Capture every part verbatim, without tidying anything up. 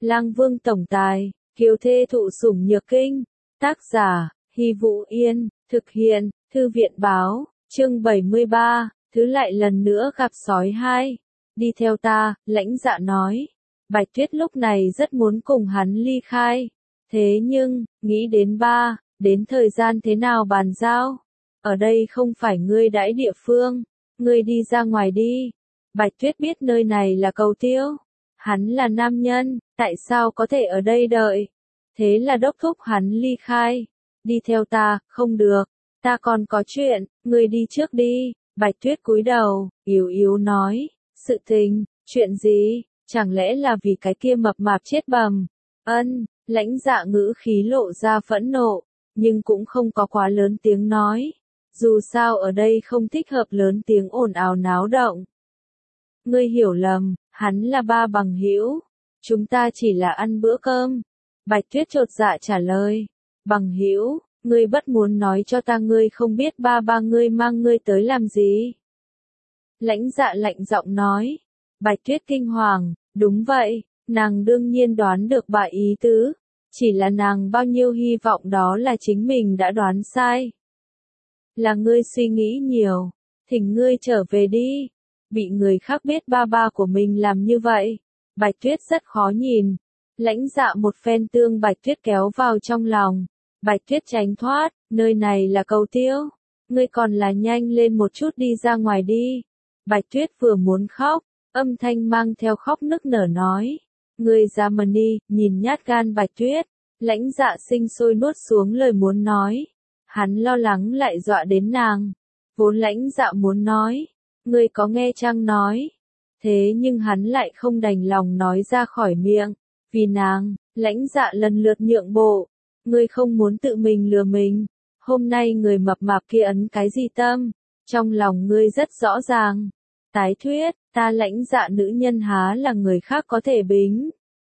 Lang Vương tổng tài, kiều thê thụ sủng nhược kinh. Tác giả, Hy Vũ Yên, thực hiện, Thư viện báo, chương bảy mươi ba, thứ lại lần nữa gặp sói hai. Đi theo ta, Lãnh Dạ nói. Bạch Tuyết lúc này rất muốn cùng hắn ly khai. Thế nhưng, nghĩ đến ba, đến thời gian thế nào bàn giao. Ở đây không phải ngươi đãi địa phương, ngươi đi ra ngoài đi. Bạch Tuyết biết nơi này là cầu tiêu. Hắn là nam nhân, tại sao có thể ở đây đợi? Thế là đốc thúc hắn ly khai. Đi theo ta, không được, ta còn có chuyện, ngươi đi trước đi. Bạch Tuyết cúi đầu, yếu yếu nói, sự tình, chuyện gì, chẳng lẽ là vì cái kia mập mạp chết bầm? Ân, Lãnh Dạ ngữ khí lộ ra phẫn nộ, nhưng cũng không có quá lớn tiếng nói. Dù sao ở đây không thích hợp lớn tiếng ồn ào náo động. Ngươi hiểu lầm, hắn là ba bằng hữu, chúng ta chỉ là ăn bữa cơm. Bạch Tuyết chột dạ trả lời, bằng hữu, ngươi bất muốn nói cho ta ngươi không biết ba ba ngươi mang ngươi tới làm gì? Lãnh Dạ lạnh giọng nói. Bạch Tuyết kinh hoàng, đúng vậy, nàng đương nhiên đoán được bà ý tứ, chỉ là nàng bao nhiêu hy vọng đó là chính mình đã đoán sai. Là ngươi suy nghĩ nhiều, thỉnh ngươi trở về đi. Bị người khác biết ba ba của mình làm như vậy, Bạch Tuyết rất khó nhìn. Lãnh Dạ một phen tương Bạch Tuyết kéo vào trong lòng. Bạch Tuyết tránh thoát, nơi này là cầu tiêu. Ngươi còn là nhanh lên một chút đi ra ngoài đi. Bạch Tuyết vừa muốn khóc, âm thanh mang theo khóc nức nở nói. Ngươi ra mà đi, nhìn nhát gan Bạch Tuyết. Lãnh Dạ sinh sôi nuốt xuống lời muốn nói. Hắn lo lắng lại dọa đến nàng. Vốn Lãnh Dạ muốn nói. Ngươi có nghe chăng nói. Thế nhưng hắn lại không đành lòng nói ra khỏi miệng. Vì nàng, Lãnh Dạ lần lượt nhượng bộ. Ngươi không muốn tự mình lừa mình. Hôm nay người mập mạp kia ấn cái gì tâm. Trong lòng ngươi rất rõ ràng. Tái thuyết, ta Lãnh Dạ nữ nhân há là người khác có thể bính.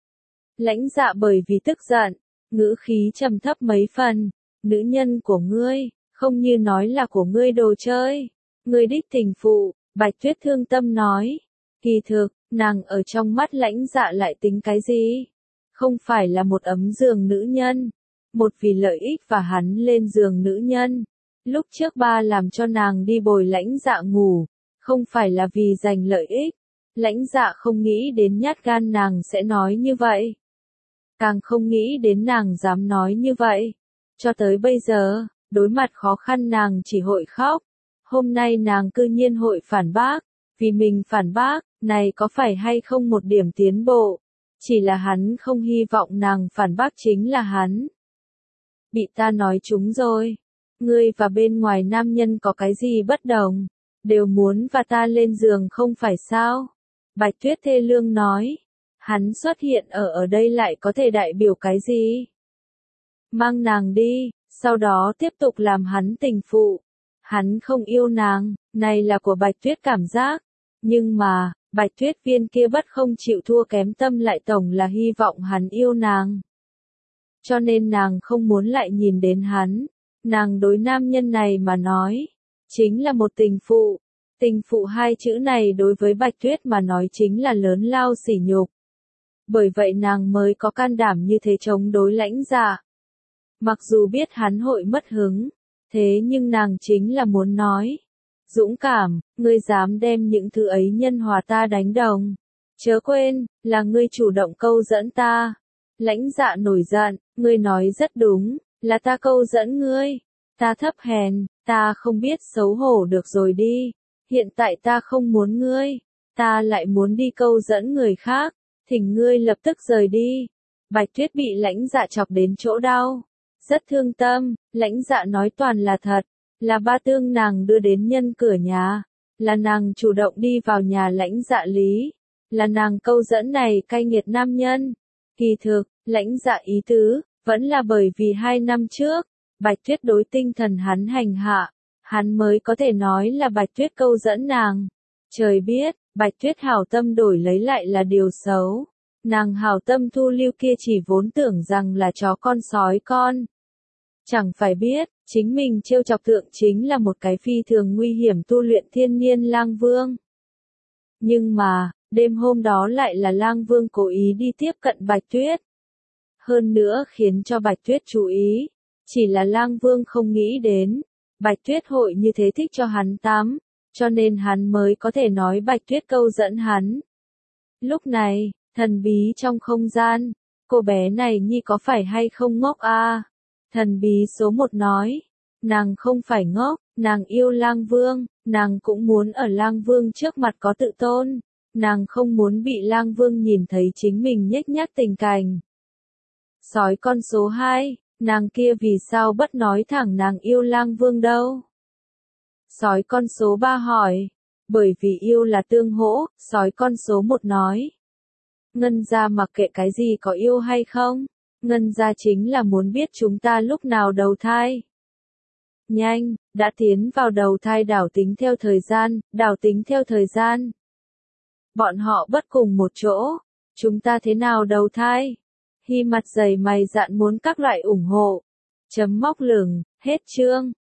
Lãnh Dạ bởi vì tức giận, ngữ khí trầm thấp mấy phần. Nữ nhân của ngươi, không như nói là của ngươi đồ chơi. Ngươi đích tình phụ, Bạch Tuyết thương tâm nói. Kỳ thực, nàng ở trong mắt Lãnh Dạ lại tính cái gì? Không phải là một ấm giường nữ nhân. Một vì lợi ích và hắn lên giường nữ nhân. Lúc trước ba làm cho nàng đi bồi Lãnh Dạ ngủ. Không phải là vì giành lợi ích. Lãnh Dạ không nghĩ đến nhát gan nàng sẽ nói như vậy. Càng không nghĩ đến nàng dám nói như vậy. Cho tới bây giờ, đối mặt khó khăn nàng chỉ hội khóc. Hôm nay nàng cư nhiên hội phản bác. Vì mình phản bác, này có phải hay không một điểm tiến bộ? Chỉ là hắn không hy vọng nàng phản bác chính là hắn. Bị ta nói trúng rồi. Ngươi và bên ngoài nam nhân có cái gì bất đồng? Đều muốn và ta lên giường không phải sao? Bạch Tuyết thê lương nói. Hắn xuất hiện ở ở đây lại có thể đại biểu cái gì? Mang nàng đi, sau đó tiếp tục làm hắn tình phụ. Hắn không yêu nàng, này là của Bạch Tuyết cảm giác. Nhưng mà, Bạch Tuyết viên kia bất không chịu thua kém tâm lại tổng là hy vọng hắn yêu nàng. Cho nên nàng không muốn lại nhìn đến hắn. Nàng đối nam nhân này mà nói, chính là một tình phụ. Tình phụ hai chữ này đối với Bạch Tuyết mà nói chính là lớn lao sỉ nhục. Bởi vậy nàng mới có can đảm như thế chống đối Lãnh Dạ. Mặc dù biết hắn hội mất hứng, thế nhưng nàng chính là muốn nói. Dũng cảm, ngươi dám đem những thứ ấy nhân hòa ta đánh đồng. Chớ quên, là ngươi chủ động câu dẫn ta. Lãnh Dạ nổi giận, ngươi nói rất đúng, là ta câu dẫn ngươi. Ta thấp hèn, ta không biết xấu hổ được rồi đi. Hiện tại ta không muốn ngươi, ta lại muốn đi câu dẫn người khác. Thỉnh ngươi lập tức rời đi. Bạch Tuyết bị Lãnh Dạ chọc đến chỗ đau. Rất thương tâm, Lãnh Dạ nói toàn là thật. Là ba tương nàng đưa đến nhân cửa nhà. Là nàng chủ động đi vào nhà Lãnh Dạ lý. Là nàng câu dẫn này cay nghiệt nam nhân. Kỳ thực, Lãnh Dạ ý tứ, vẫn là bởi vì hai năm trước, Bạch Tuyết đối tinh thần hắn hành hạ. Hắn mới có thể nói là Bạch Tuyết câu dẫn nàng. Trời biết, Bạch Tuyết hảo tâm đổi lấy lại là điều xấu. Nàng hảo tâm thu lưu kia chỉ vốn tưởng rằng là chó con sói con. Chẳng phải biết, chính mình trêu chọc tượng chính là một cái phi thường nguy hiểm tu luyện thiên nhiên lang vương. Nhưng mà, Đêm hôm đó lại là Lang Vương cố ý đi tiếp cận Bạch Tuyết. Hơn nữa khiến cho Bạch Tuyết chú ý, chỉ là Lang Vương không nghĩ đến, Bạch Tuyết hội như thế thích cho hắn tắm, cho nên hắn mới có thể nói Bạch Tuyết câu dẫn hắn. Lúc này, thần bí trong không gian, cô bé này nhi có phải hay không ngốc a? À? Thần bí số một nói, nàng không phải ngốc, nàng yêu Lang Vương, nàng cũng muốn ở Lang Vương trước mặt có tự tôn, nàng không muốn bị Lang Vương nhìn thấy chính mình nhếch nhác tình cảnh. Sói con số hai, nàng kia vì sao bất nói thẳng nàng yêu Lang Vương đâu? Sói con số ba hỏi, bởi vì yêu là tương hỗ, sói con số một nói. Ngân gia mặc kệ cái gì có yêu hay không, Ngân gia chính là muốn biết chúng ta lúc nào đầu thai. Nhanh, đã tiến vào đầu thai đảo tính theo thời gian, đảo tính theo thời gian. Bọn họ bất cùng một chỗ, chúng ta thế nào đầu thai? Hy mặt dày mày dạn muốn các loại ủng hộ. Chấm móc lửng, hết chương.